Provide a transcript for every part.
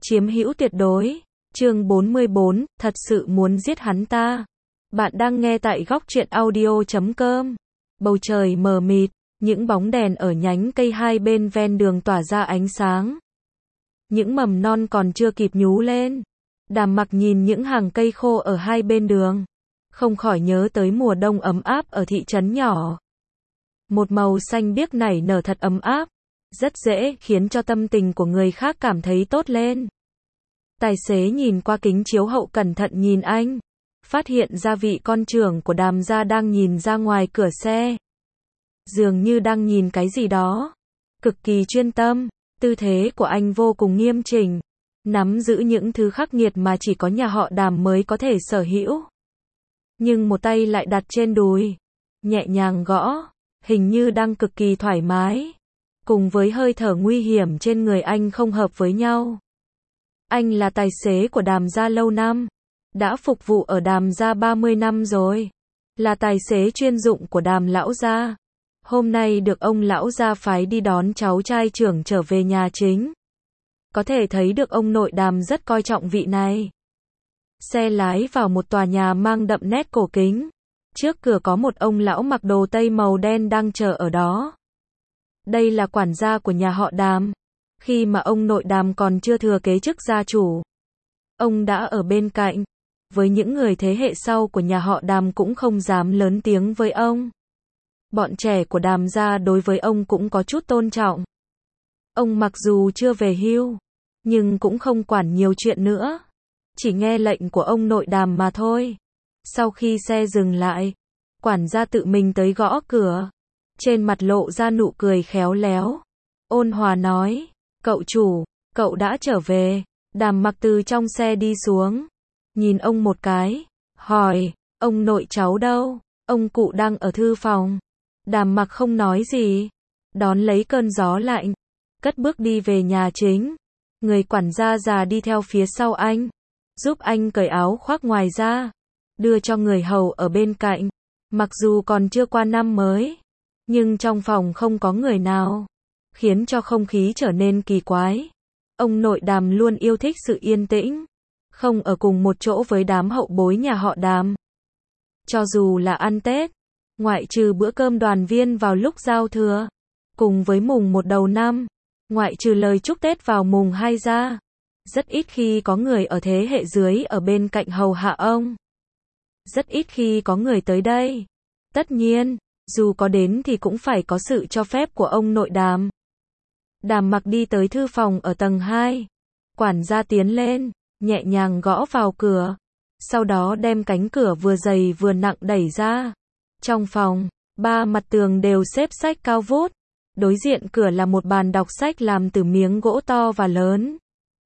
chiếm hữu tuyệt đối. Chương 44, thật sự muốn giết hắn ta. Bạn đang nghe tại góc truyện audio.com. Bầu trời mờ mịt, những bóng đèn ở nhánh cây hai bên ven đường tỏa ra ánh sáng. Những mầm non còn chưa kịp nhú lên. Đàm Mặc nhìn những hàng cây khô ở hai bên đường, không khỏi nhớ tới mùa đông ấm áp ở thị trấn nhỏ. Một màu xanh biếc nảy nở thật ấm áp, rất dễ khiến cho tâm tình của người khác cảm thấy tốt lên. Tài xế nhìn qua kính chiếu hậu cẩn thận nhìn anh, phát hiện ra vị con trưởng của Đàm gia đang nhìn ra ngoài cửa xe. Dường như đang nhìn cái gì đó, cực kỳ chuyên tâm, tư thế của anh vô cùng nghiêm chỉnh, nắm giữ những thứ khắc nghiệt mà chỉ có nhà họ Đàm mới có thể sở hữu. Nhưng một tay lại đặt trên đùi, nhẹ nhàng gõ, hình như đang cực kỳ thoải mái, cùng với hơi thở nguy hiểm trên người anh không hợp với nhau. Anh là tài xế của Đàm gia lâu năm, đã phục vụ ở Đàm gia 30 năm rồi, là tài xế chuyên dụng của Đàm lão gia. Hôm nay được ông lão gia phái đi đón cháu trai trưởng trở về nhà chính. Có thể thấy được ông nội Đàm rất coi trọng vị này. Xe lái vào một tòa nhà mang đậm nét cổ kính. Trước cửa có một ông lão mặc đồ tây màu đen đang chờ ở đó. Đây là quản gia của nhà họ Đàm. Khi mà ông nội Đàm còn chưa thừa kế chức gia chủ, ông đã ở bên cạnh. Với những người thế hệ sau của nhà họ Đàm cũng không dám lớn tiếng với ông. Bọn trẻ của Đàm gia đối với ông cũng có chút tôn trọng. Ông mặc dù chưa về hưu, nhưng cũng không quản nhiều chuyện nữa, chỉ nghe lệnh của ông nội Đàm mà thôi. Sau khi xe dừng lại, quản gia tự mình tới gõ cửa, trên mặt lộ ra nụ cười khéo léo, ôn hòa nói, cậu chủ, cậu đã trở về. Đàm Mặc từ trong xe đi xuống, nhìn ông một cái, hỏi, ông nội cháu đâu? Ông cụ đang ở thư phòng. Đàm Mặc không nói gì, đón lấy cơn gió lạnh, cất bước đi về nhà chính. Người quản gia già đi theo phía sau anh, giúp anh cởi áo khoác ngoài ra, đưa cho người hầu ở bên cạnh. Mặc dù còn chưa qua năm mới, nhưng trong phòng không có người nào, khiến cho không khí trở nên kỳ quái. Ông nội Đàm luôn yêu thích sự yên tĩnh, không ở cùng một chỗ với đám hậu bối nhà họ Đàm. Cho dù là ăn Tết, ngoại trừ bữa cơm đoàn viên vào lúc giao thừa, cùng với mùng 1 đầu năm, ngoại trừ lời chúc Tết vào mùng 2 ra, rất ít khi có người ở thế hệ dưới ở bên cạnh hầu hạ ông. Rất ít khi có người tới đây. Tất nhiên, dù có đến thì cũng phải có sự cho phép của ông nội Đàm. Đàm Mặc đi tới thư phòng ở tầng 2. Quản gia tiến lên, nhẹ nhàng gõ vào cửa, sau đó đem cánh cửa vừa dày vừa nặng đẩy ra. Trong phòng, ba mặt tường đều xếp sách cao vút. Đối diện cửa là một bàn đọc sách làm từ miếng gỗ to và lớn,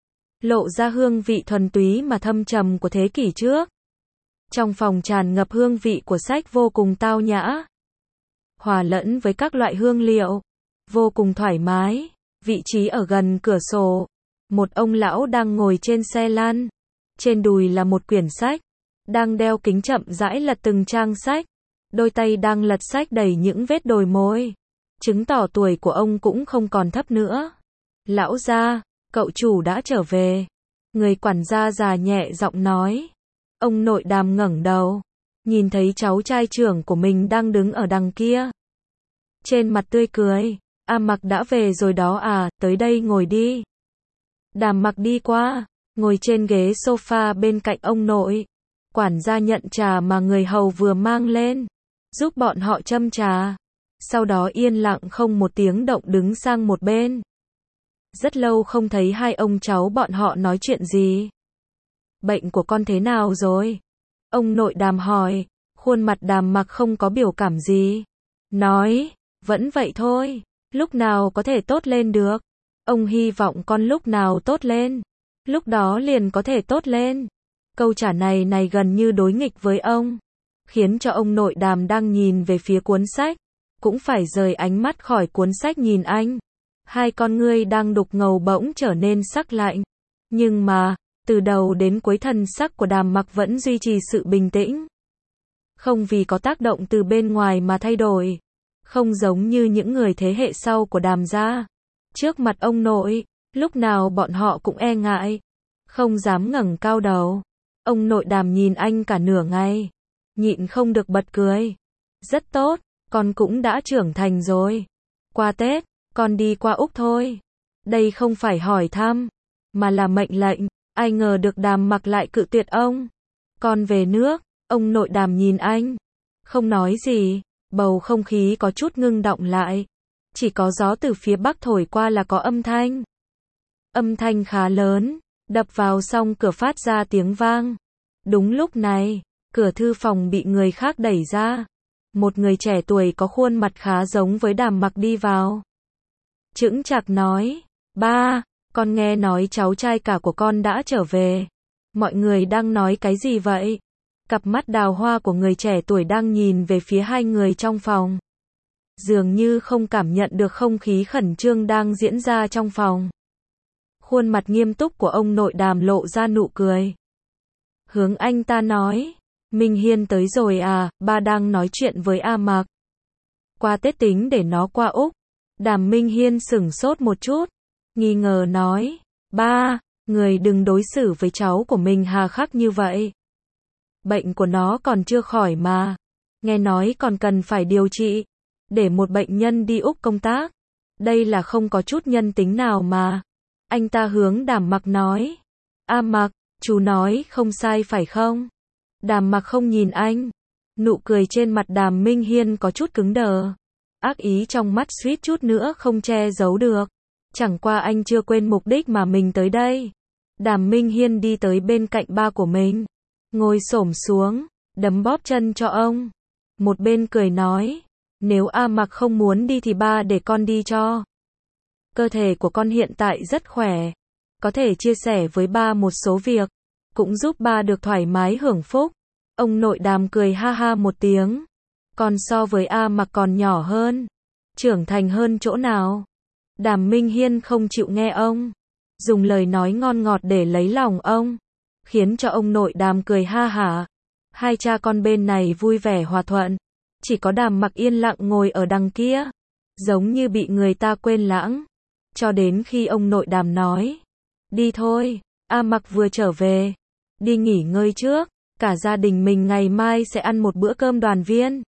lộ ra hương vị thuần túy mà thâm trầm của thế kỷ trước. Trong phòng tràn ngập hương vị của sách vô cùng tao nhã, hòa lẫn với các loại hương liệu, vô cùng thoải mái. Vị trí ở gần cửa sổ, một ông lão đang ngồi trên xe lăn, trên đùi là một quyển sách, đang đeo kính chậm rãi lật từng trang sách, đôi tay đang lật sách đầy những vết đồi môi, chứng tỏ tuổi của ông cũng không còn thấp nữa. Lão gia, cậu chủ đã trở về. Người quản gia già nhẹ giọng nói. Ông nội Đàm ngẩng đầu, nhìn thấy cháu trai trưởng của mình đang đứng ở đằng kia. Trên mặt tươi cười, Mặc đã về rồi đó à, tới đây ngồi đi. Đàm Mặc đi qua, ngồi trên ghế sofa bên cạnh ông nội. Quản gia nhận trà mà người hầu vừa mang lên, giúp bọn họ châm trà. Sau đó yên lặng không một tiếng động đứng sang một bên. Rất lâu không thấy hai ông cháu bọn họ nói chuyện gì. Bệnh của con thế nào rồi? Ông nội Đàm hỏi. Khuôn mặt Đàm Mặc không có biểu cảm gì, nói, vẫn vậy thôi, lúc nào có thể tốt lên được. Ông hy vọng con lúc nào tốt lên, lúc đó liền có thể tốt lên. Câu trả này gần như đối nghịch với ông, khiến cho ông nội Đàm đang nhìn về phía cuốn sách, cũng phải rời ánh mắt khỏi cuốn sách nhìn anh. Hai con ngươi đang đục ngầu bỗng trở nên sắc lạnh. Nhưng mà, từ đầu đến cuối thần sắc của Đàm Mặc vẫn duy trì sự bình tĩnh. Không vì có tác động từ bên ngoài mà thay đổi. Không giống như những người thế hệ sau của Đàm gia. Trước mặt ông nội, lúc nào bọn họ cũng e ngại, không dám ngẩng cao đầu. Ông nội Đàm nhìn anh cả nửa ngày, nhịn không được bật cười. Rất tốt, con cũng đã trưởng thành rồi. Qua Tết, con đi qua Úc thôi. Đây không phải hỏi thăm, mà là mệnh lệnh. Ai ngờ được Đàm Mặc lại cự tuyệt ông. Con về nước, ông nội Đàm nhìn anh, không nói gì, bầu không khí có chút ngưng đọng lại. Chỉ có gió từ phía bắc thổi qua là có âm thanh. Âm thanh khá lớn, đập vào song cửa phát ra tiếng vang. Đúng lúc này, cửa thư phòng bị người khác đẩy ra. Một người trẻ tuổi có khuôn mặt khá giống với Đàm Mặc đi vào. Chững chạc nói, ba, con nghe nói cháu trai cả của con đã trở về. Mọi người đang nói cái gì vậy? Cặp mắt đào hoa của người trẻ tuổi đang nhìn về phía hai người trong phòng. Dường như không cảm nhận được không khí khẩn trương đang diễn ra trong phòng. Khuôn mặt nghiêm túc của ông nội Đàm lộ ra nụ cười. Hướng anh ta nói, Minh Hiên tới rồi à, ba đang nói chuyện với A Mặc. Qua Tết tính để nó qua Úc. Đàm Minh Hiên sửng sốt một chút, nghi ngờ nói, ba, người đừng đối xử với cháu của mình hà khắc như vậy. Bệnh của nó còn chưa khỏi mà, nghe nói còn cần phải điều trị, để một bệnh nhân đi Úc công tác. Đây là không có chút nhân tính nào mà. Anh ta hướng Đàm Mặc nói, A Mặc, chú nói không sai phải không? Đàm Mặc không nhìn anh, nụ cười trên mặt Đàm Minh Hiên có chút cứng đờ. Ác ý trong mắt suýt chút nữa không che giấu được. Chẳng qua anh chưa quên mục đích mà mình tới đây. Đàm Minh Hiên đi tới bên cạnh ba của mình, ngồi xổm xuống, đấm bóp chân cho ông. Một bên cười nói, nếu A Mặc không muốn đi thì ba để con đi cho. Cơ thể của con hiện tại rất khỏe, có thể chia sẻ với ba một số việc, cũng giúp ba được thoải mái hưởng phúc. Ông nội Đàm cười ha ha một tiếng. Còn so với A Mặc còn nhỏ hơn, trưởng thành hơn chỗ nào? Đàm Minh Hiên không chịu nghe ông, dùng lời nói ngon ngọt để lấy lòng ông, khiến cho ông nội Đàm cười ha hả. Hai cha con bên này vui vẻ hòa thuận, chỉ có Đàm Mặc yên lặng ngồi ở đằng kia, giống như bị người ta quên lãng. Cho đến khi ông nội Đàm nói, đi thôi, A Mặc vừa trở về, đi nghỉ ngơi trước, cả gia đình mình ngày mai sẽ ăn một bữa cơm đoàn viên.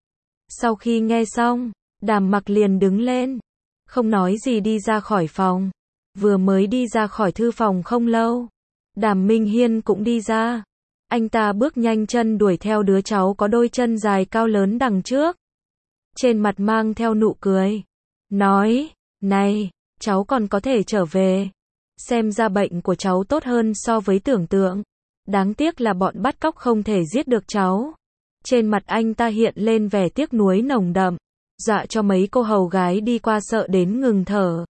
Sau khi nghe xong, Đàm Mặc liền đứng lên, không nói gì đi ra khỏi phòng. Vừa mới đi ra khỏi thư phòng không lâu, Đàm Minh Hiên cũng đi ra. Anh ta bước nhanh chân đuổi theo đứa cháu có đôi chân dài cao lớn đằng trước. Trên mặt mang theo nụ cười, nói, này, cháu còn có thể trở về. Xem ra bệnh của cháu tốt hơn so với tưởng tượng. Đáng tiếc là bọn bắt cóc không thể giết được cháu. Trên mặt anh ta hiện lên vẻ tiếc nuối nồng đậm, dọa cho mấy cô hầu gái đi qua sợ đến ngừng thở.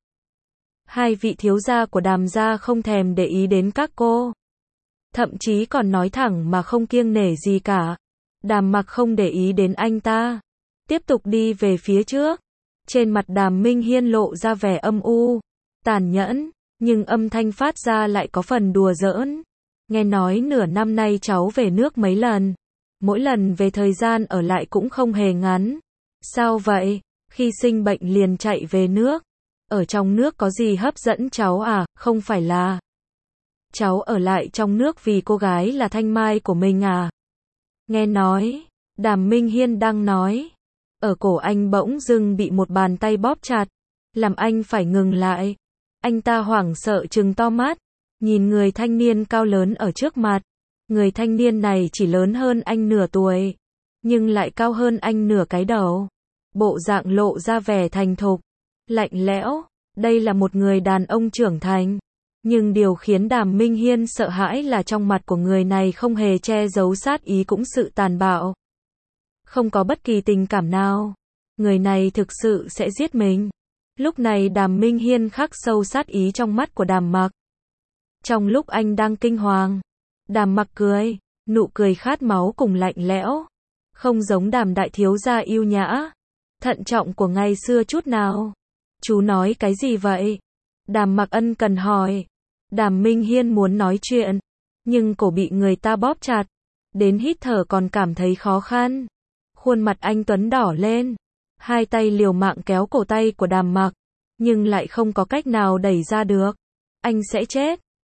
Hai vị thiếu gia của Đàm gia không thèm để ý đến các cô, thậm chí còn nói thẳng mà không kiêng nể gì cả. Đàm Mặc không để ý đến anh ta, tiếp tục đi về phía trước. Trên mặt Đàm Minh Hiên lộ ra vẻ âm u, tàn nhẫn, nhưng âm thanh phát ra lại có phần đùa giỡn. Nghe nói nửa năm nay cháu về nước mấy lần, mỗi lần về thời gian ở lại cũng không hề ngắn. Sao vậy? Khi sinh bệnh liền chạy về nước. Ở trong nước có gì hấp dẫn cháu à? Không phải là cháu ở lại trong nước vì cô gái là Thanh Mai của mình à? Nghe nói, Đàm Minh Hiên đang nói, ở cổ anh bỗng dưng bị một bàn tay bóp chặt, làm anh phải ngừng lại. Anh ta hoảng sợ trừng to mắt, nhìn người thanh niên cao lớn ở trước mặt. Người thanh niên này chỉ lớn hơn anh nửa tuổi, nhưng lại cao hơn anh nửa cái đầu. Bộ dạng lộ ra vẻ thành thục, lạnh lẽo. Đây là một người đàn ông trưởng thành. Nhưng điều khiến Đàm Minh Hiên sợ hãi là trong mặt của người này không hề che giấu sát ý cũng sự tàn bạo. Không có bất kỳ tình cảm nào. Người này thực sự sẽ giết mình. Lúc này Đàm Minh Hiên khắc sâu sát ý trong mắt của Đàm Mặc. Trong lúc anh đang kinh hoàng, Đàm Mặc cười, nụ cười khát máu cùng lạnh lẽo, không giống Đàm đại thiếu gia yêu nhã, thận trọng của ngày xưa chút nào. Chú nói cái gì vậy? Đàm Mặc ân cần hỏi. Đàm Minh Hiên muốn nói chuyện, nhưng cổ bị người ta bóp chặt, đến hít thở còn cảm thấy khó khăn. Khuôn mặt anh tuấn đỏ lên, hai tay liều mạng kéo cổ tay của Đàm Mặc, nhưng lại không có cách nào đẩy ra được. Anh sẽ chết.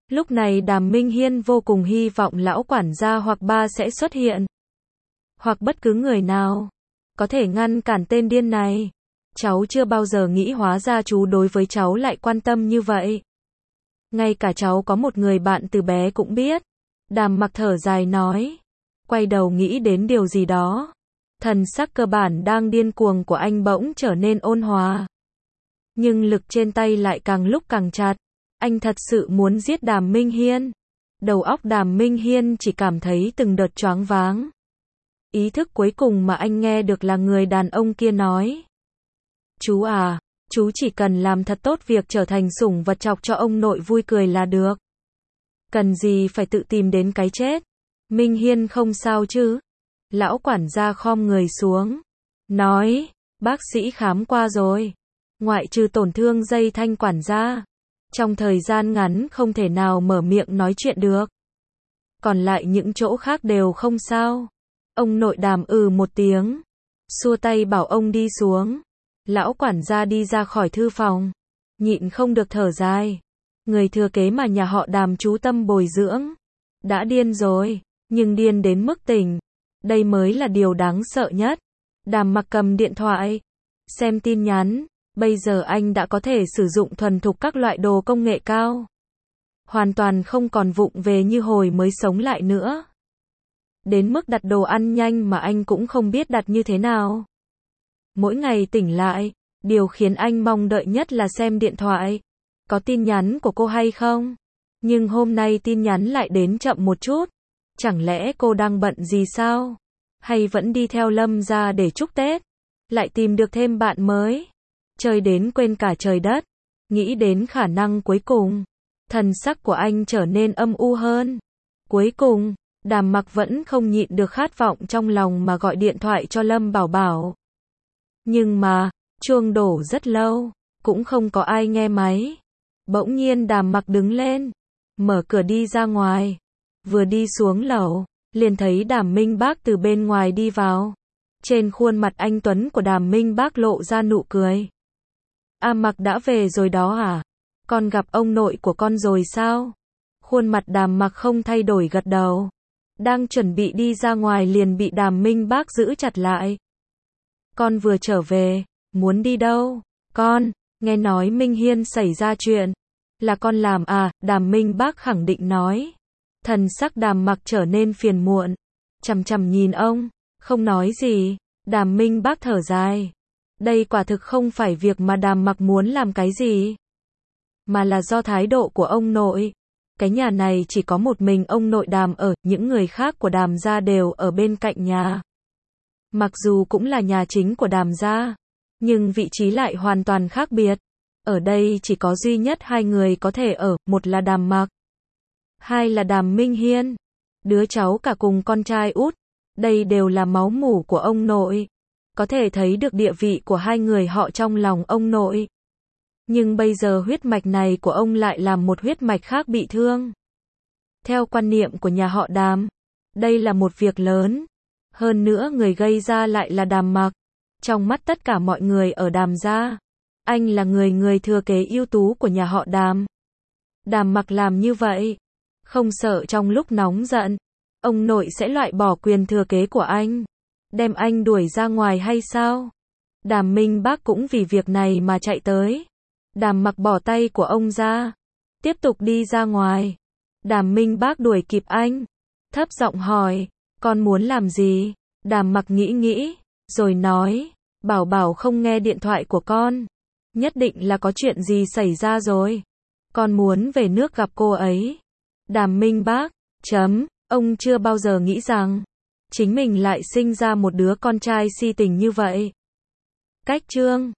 Lúc này Đàm Minh Hiên vô cùng hy vọng lão quản gia hoặc ba sẽ xuất hiện. Hoặc bất cứ người nào có thể ngăn cản tên điên này. Cháu chưa bao giờ nghĩ hóa ra chú đối với cháu lại quan tâm như vậy. Ngay cả cháu có một người bạn từ bé cũng biết. Đàm Mặc thở dài nói. Quay đầu nghĩ đến điều gì đó. Thần sắc cơ bản đang điên cuồng của anh bỗng trở nên ôn hòa. Nhưng lực trên tay lại càng lúc càng chặt. Anh thật sự muốn giết Đàm Minh Hiên. Đầu óc Đàm Minh Hiên chỉ cảm thấy từng đợt choáng váng. Ý thức cuối cùng mà anh nghe được là người đàn ông kia nói. Chú à, chú chỉ cần làm thật tốt việc trở thành sủng vật chọc cho ông nội vui cười là được. Cần gì phải tự tìm đến cái chết. Minh Hiên không sao chứ? Lão quản gia khom người xuống. Nói, bác sĩ khám qua rồi. Ngoại trừ tổn thương dây thanh quản gia. Trong thời gian ngắn không thể nào mở miệng nói chuyện được. Còn lại những chỗ khác đều không sao. Ông nội Đàm một tiếng. Xua tay bảo ông đi xuống. Lão quản gia đi ra khỏi thư phòng. Nhịn không được thở dài. Người thừa kế mà nhà họ Đàm chú tâm bồi dưỡng. Đã điên rồi. Nhưng điên đến mức tỉnh. Đây mới là điều đáng sợ nhất. Đàm Mặc cầm điện thoại. Xem tin nhắn. Bây giờ anh đã có thể sử dụng thuần thục các loại đồ công nghệ cao. Hoàn toàn không còn vụng về như hồi mới sống lại nữa. Đến mức đặt đồ ăn nhanh mà anh cũng không biết đặt như thế nào. Mỗi ngày tỉnh lại, điều khiến anh mong đợi nhất là xem điện thoại. Có tin nhắn của cô hay không? Nhưng hôm nay tin nhắn lại đến chậm một chút. Chẳng lẽ cô đang bận gì sao? Hay vẫn đi theo Lâm ra để chúc Tết? Lại tìm được thêm bạn mới? Chơi đến quên cả trời đất. Nghĩ đến khả năng cuối cùng. Thần sắc của anh trở nên âm u hơn. Cuối cùng, Đàm Mặc vẫn không nhịn được khát vọng trong lòng mà gọi điện thoại cho Lâm Bảo Bảo. Nhưng mà, chuông đổ rất lâu, cũng không có ai nghe máy. Bỗng nhiên Đàm Mặc đứng lên, mở cửa đi ra ngoài. Vừa đi xuống lầu, liền thấy Đàm Minh Bác từ bên ngoài đi vào. Trên khuôn mặt anh tuấn của Đàm Minh Bác lộ ra nụ cười. Mặc đã về rồi đó à? Con gặp ông nội của con rồi sao? Khuôn mặt Đàm Mặc không thay đổi gật đầu. Đang chuẩn bị đi ra ngoài liền bị Đàm Minh Bác giữ chặt lại. Con vừa trở về, muốn đi đâu? Con, nghe nói Minh Hiên xảy ra chuyện. Là con làm à? Đàm Minh Bác khẳng định nói. Thần sắc Đàm Mặc trở nên phiền muộn. Chằm chằm nhìn ông, không nói gì. Đàm Minh Bác thở dài. Đây quả thực không phải việc mà Đàm Mặc muốn làm cái gì. Mà là do thái độ của ông nội. Cái nhà này chỉ có một mình ông nội Đàm ở, những người khác của Đàm gia đều ở bên cạnh nhà. Mặc dù cũng là nhà chính của Đàm gia, nhưng vị trí lại hoàn toàn khác biệt. Ở đây chỉ có duy nhất hai người có thể ở, một là Đàm Mặc, hai là Đàm Minh Hiên, đứa cháu cả cùng con trai út. Đây đều là máu mủ của ông nội. Có thể thấy được địa vị của hai người họ trong lòng ông nội. Nhưng bây giờ huyết mạch này của ông lại làm một huyết mạch khác bị thương. Theo quan niệm của nhà họ Đàm, đây là một việc lớn. Hơn nữa người gây ra lại là Đàm Mặc. Trong mắt tất cả mọi người ở Đàm gia, anh là người thừa kế ưu tú của nhà họ Đàm. Đàm Mặc làm như vậy, không sợ trong lúc nóng giận, ông nội sẽ loại bỏ quyền thừa kế của anh, đem anh đuổi ra ngoài hay sao? Đàm Minh Bác cũng vì việc này mà chạy tới. Đàm Mặc bỏ tay của ông ra, tiếp tục đi ra ngoài. Đàm Minh Bác đuổi kịp anh, thấp giọng hỏi, con muốn làm gì? Đàm Mặc nghĩ, rồi nói, Bảo Bảo không nghe điện thoại của con. Nhất định là có chuyện gì xảy ra rồi. Con muốn về nước gặp cô ấy. Đàm Minh Bác, ông chưa bao giờ nghĩ rằng chính mình lại sinh ra một đứa con trai si tình như vậy. Cách chương